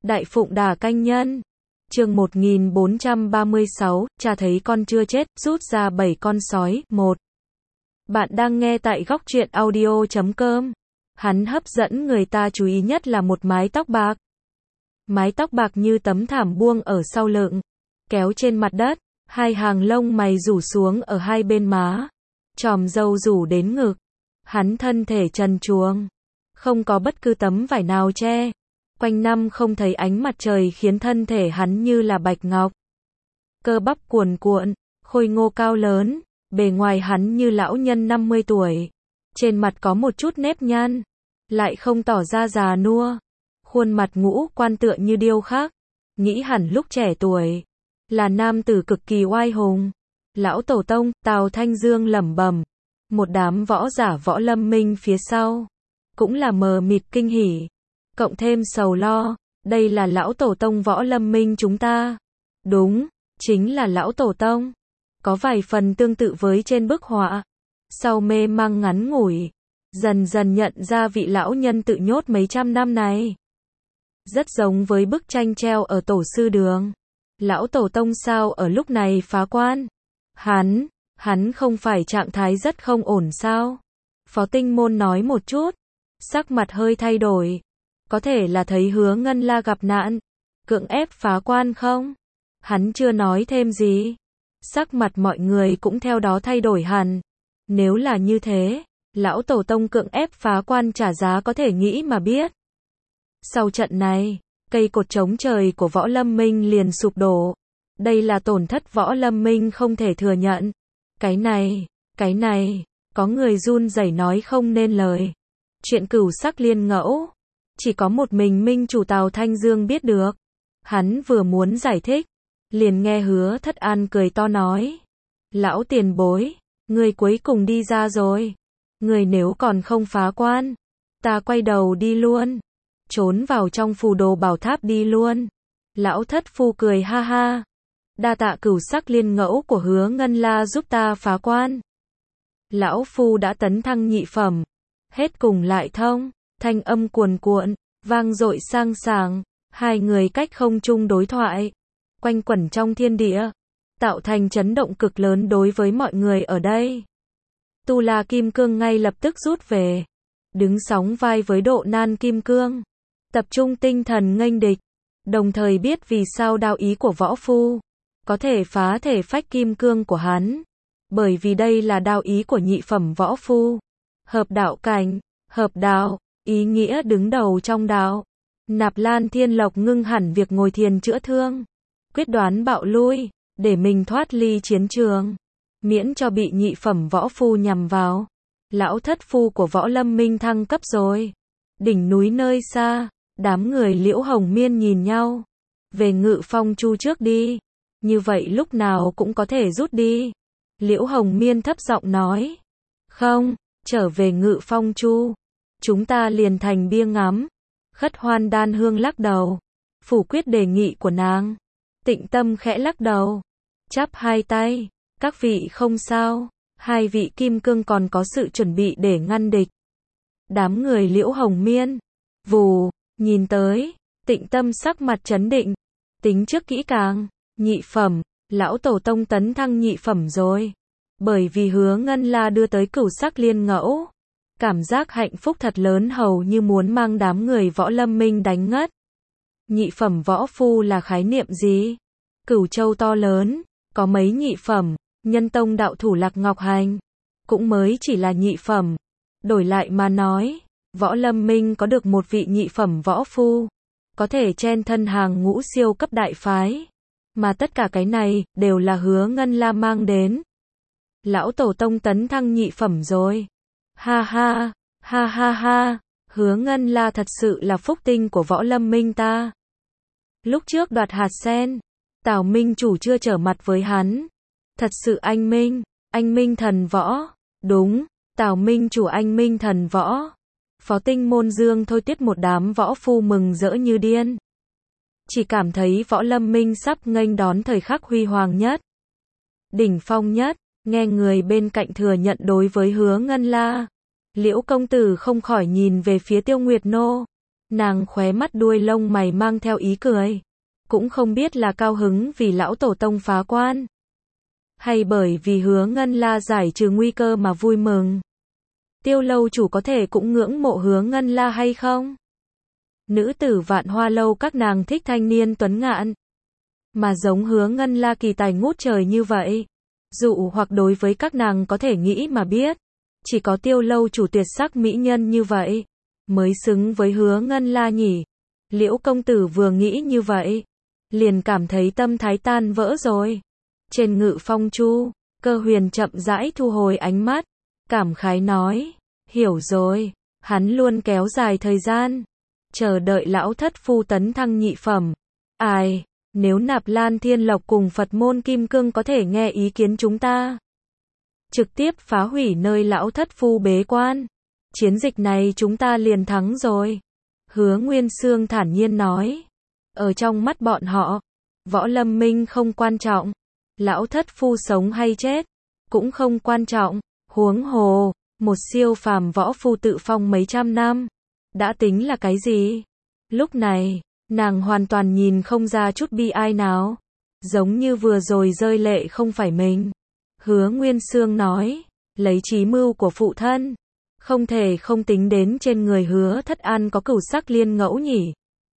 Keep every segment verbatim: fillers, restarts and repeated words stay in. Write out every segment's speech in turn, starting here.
Đại Phụng Đà Canh Nhân. Chương một nghìn bốn trăm ba mươi sáu, cha thấy con chưa chết, rút ra bảy con sói. một. Bạn đang nghe tại góc truyện audio chấm com. Hắn hấp dẫn người ta chú ý nhất là một mái tóc bạc. Mái tóc bạc như tấm thảm buông ở sau lưng, kéo trên mặt đất, hai hàng lông mày rủ xuống ở hai bên má, chòm râu rủ đến ngực. Hắn thân thể trần truồng, không có bất cứ tấm vải nào che. Quanh năm không thấy ánh mặt trời khiến thân thể hắn như là bạch ngọc. Cơ bắp cuồn cuộn, khôi ngô cao lớn, bề ngoài hắn như lão nhân năm mươi tuổi. Trên mặt có một chút nếp nhăn, lại không tỏ ra già nua. Khuôn mặt ngũ quan tựa như điêu khắc, nghĩ hẳn lúc trẻ tuổi là nam tử cực kỳ oai hùng. Lão tổ tông, Tào Thanh Dương lẩm bẩm. Một đám võ giả Võ Lâm Minh phía sau cũng là mờ mịt kinh hỉ, cộng thêm sầu lo. Đây là lão tổ tông Võ Lâm Minh chúng ta. Đúng, chính là lão tổ tông. Có vài phần tương tự với trên bức họa. Sau mê mang ngắn ngủi, dần dần nhận ra vị lão nhân tự nhốt mấy trăm năm này. Rất giống với bức tranh treo ở tổ sư đường. Lão tổ tông sao ở lúc này phá quan? Hắn, hắn không phải trạng thái rất không ổn sao? Phó Tinh Môn nói một chút, sắc mặt hơi thay đổi. Có thể là thấy Hứa Ngân La gặp nạn, cưỡng ép phá quan không? Hắn chưa nói thêm gì. Sắc mặt mọi người cũng theo đó thay đổi hẳn. Nếu là như thế, lão tổ tông cưỡng ép phá quan trả giá có thể nghĩ mà biết. Sau trận này, cây cột chống trời của Võ Lâm Minh liền sụp đổ. Đây là tổn thất Võ Lâm Minh không thể thừa nhận. Cái này, cái này, có người run rẩy nói không nên lời. Chuyện Cửu Sắc Liên Ngẫu, chỉ có một mình Minh chủ Tào Thanh Dương biết được. Hắn vừa muốn giải thích, liền nghe Hứa Thất An cười to nói. Lão tiền bối, người cuối cùng đi ra rồi. Người nếu còn không phá quan, ta quay đầu đi luôn. Trốn vào trong phù đồ bảo tháp đi luôn. Lão thất phu cười ha ha. Đa tạ Cửu Sắc Liên Ngẫu của Hứa Ngân La giúp ta phá quan. Lão phu đã tấn thăng nhị phẩm. Hết cùng lại thông, thanh âm cuồn cuộn, vang dội sang sảng. Hai người cách không trung đối thoại, quanh quẩn trong thiên địa, tạo thành chấn động cực lớn đối với mọi người ở đây. Tu La Kim Cương ngay lập tức rút về, đứng sóng vai với Độ Nan Kim Cương, tập trung tinh thần nghênh địch, đồng thời biết vì sao đạo ý của võ phu có thể phá thể phách kim cương của hắn, bởi vì đây là đạo ý của nhị phẩm võ phu, hợp đạo cảnh, hợp đạo, ý nghĩa đứng đầu trong đạo. Nạp Lan Thiên Lộc ngưng hẳn việc ngồi thiền chữa thương, quyết đoán bạo lui, để mình thoát ly chiến trường, miễn cho bị nhị phẩm võ phu nhằm vào. Lão thất phu của Võ Lâm Minh thăng cấp rồi. Đỉnh núi nơi xa, đám người Liễu Hồng Miên nhìn nhau. Về Ngự Phong Chu trước đi, như vậy lúc nào cũng có thể rút đi. Liễu Hồng Miên thấp giọng nói. Không, trở về Ngự Phong Chu, chúng ta liền thành bia ngắm. Khất Hoan Đan Hương lắc đầu, phủ quyết đề nghị của nàng. Tịnh Tâm khẽ lắc đầu, chắp hai tay, các vị không sao, hai vị kim cương còn có sự chuẩn bị để ngăn địch. Đám người Liễu Hồng Miên, vù, nhìn tới, Tịnh Tâm sắc mặt trấn định, tính trước kỹ càng, nhị phẩm, lão tổ tông tấn thăng nhị phẩm rồi. Bởi vì Hứa Ngân La đưa tới Cửu Sắc Liên Ngẫu. Cảm giác hạnh phúc thật lớn hầu như muốn mang đám người Võ Lâm Minh đánh ngất. Nhị phẩm võ phu là khái niệm gì? Cửu Châu to lớn, có mấy nhị phẩm, Nhân Tông đạo thủ Lạc Ngọc Hành, cũng mới chỉ là nhị phẩm. Đổi lại mà nói, Võ Lâm Minh có được một vị nhị phẩm võ phu, có thể chen thân hàng ngũ siêu cấp đại phái. Mà tất cả cái này, đều là Hứa Ngân La mang đến. Lão tổ tông tấn thăng nhị phẩm rồi. Ha ha, ha ha ha, Hứa Ngân La thật sự là phúc tinh của Võ Lâm Minh ta. Lúc trước đoạt hạt sen, Tào Minh chủ chưa trở mặt với hắn. Thật sự anh minh, anh minh thần võ. Đúng, Tào Minh chủ anh minh thần võ. Phó Tinh Môn Dương thôi tiết một đám võ phu mừng rỡ như điên. Chỉ cảm thấy Võ Lâm Minh sắp nghênh đón thời khắc huy hoàng nhất, đỉnh phong nhất. Nghe người bên cạnh thừa nhận đối với Hứa Ngân La, Liễu công tử không khỏi nhìn về phía Tiêu Nguyệt Nô. Nàng khóe mắt đuôi lông mày mang theo ý cười. Cũng không biết là cao hứng vì lão tổ tông phá quan, hay bởi vì Hứa Ngân La giải trừ nguy cơ mà vui mừng. Tiêu lâu chủ có thể cũng ngưỡng mộ Hứa Ngân La hay không? Nữ tử Vạn Hoa lâu các nàng thích thanh niên tuấn ngạn, mà giống Hứa Ngân La kỳ tài ngút trời như vậy. Dụ hoặc đối với các nàng có thể nghĩ mà biết, chỉ có tiêu lâu chủ tuyệt sắc mỹ nhân như vậy mới xứng với Hứa Ngân La nhỉ. Liễu công tử vừa nghĩ như vậy, liền cảm thấy tâm thái tan vỡ rồi. Trên Ngự Phong Chu, Cơ Huyền chậm rãi thu hồi ánh mắt, cảm khái nói, hiểu rồi, hắn luôn kéo dài thời gian, chờ đợi lão thất phu tấn thăng nhị phẩm. Ai, nếu Nạp Lan Thiên Lộc cùng Phật môn Kim Cương có thể nghe ý kiến chúng ta, trực tiếp phá hủy nơi lão thất phu bế quan, chiến dịch này chúng ta liền thắng rồi. Hứa Nguyên Xương thản nhiên nói, ở trong mắt bọn họ, Võ Lâm Minh không quan trọng, lão thất phu sống hay chết, cũng không quan trọng, huống hồ, một siêu phàm võ phu tự phong mấy trăm năm, đã tính là cái gì? Lúc này, nàng hoàn toàn nhìn không ra chút bi ai nào, giống như vừa rồi rơi lệ không phải mình. Hứa Nguyên Xương nói, lấy chí mưu của phụ thân, không thể không tính đến trên người Hứa Thất An có cửu sắc liên ngẫu nhỉ.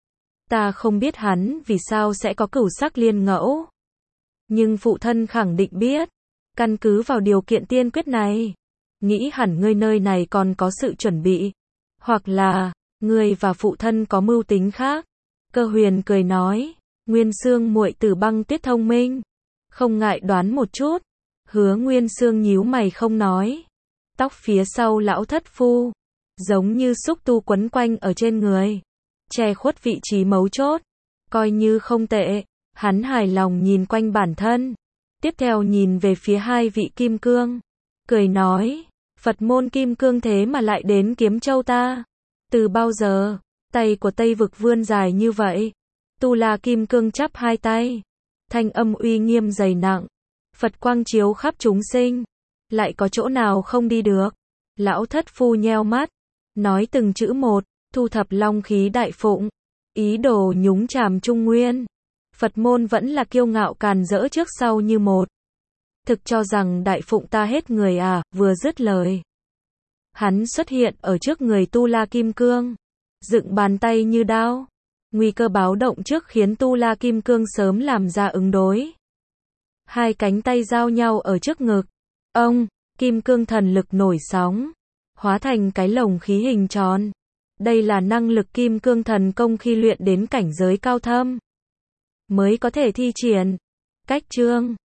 Ta không biết hắn vì sao sẽ có cửu sắc liên ngẫu, nhưng phụ thân khẳng định biết. Căn cứ vào điều kiện tiên quyết này, nghĩ hẳn ngươi nơi này còn có sự chuẩn bị, hoặc là ngươi và phụ thân có mưu tính khác. Cơ Huyền cười nói, Nguyên Xương muội tử băng tuyết thông minh, không ngại đoán một chút. Hứa Nguyên Xương nhíu mày không nói. Tóc phía sau lão thất phu giống như xúc tu quấn quanh ở trên người, che khuất vị trí mấu chốt, coi như không tệ. Hắn hài lòng nhìn quanh bản thân, tiếp theo nhìn về phía hai vị kim cương, cười nói, Phật môn Kim Cương thế mà lại đến Kiếm Châu ta? Từ bao giờ? Tay của Tây Vực vươn dài như vậy. Tu La Kim Cương chắp hai tay, thanh âm uy nghiêm dày nặng, Phật quang chiếu khắp chúng sinh, lại có chỗ nào không đi được? Lão thất phu nheo mắt, nói từng chữ một, thu thập long khí đại phụng, ý đồ nhúng chàm Trung Nguyên. Phật môn vẫn là kiêu ngạo càn rỡ trước sau như một. Thực cho rằng đại phụng ta hết người à? Vừa dứt lời, hắn xuất hiện ở trước người Tu La Kim Cương, dựng bàn tay như đao. Nguy cơ báo động trước khiến Tu La Kim Cương sớm làm ra ứng đối. Hai cánh tay giao nhau ở trước ngực. Ông, Kim Cương thần lực nổi sóng, hóa thành cái lồng khí hình tròn. Đây là năng lực Kim Cương thần công khi luyện đến cảnh giới cao thâm mới có thể thi triển. Cách chương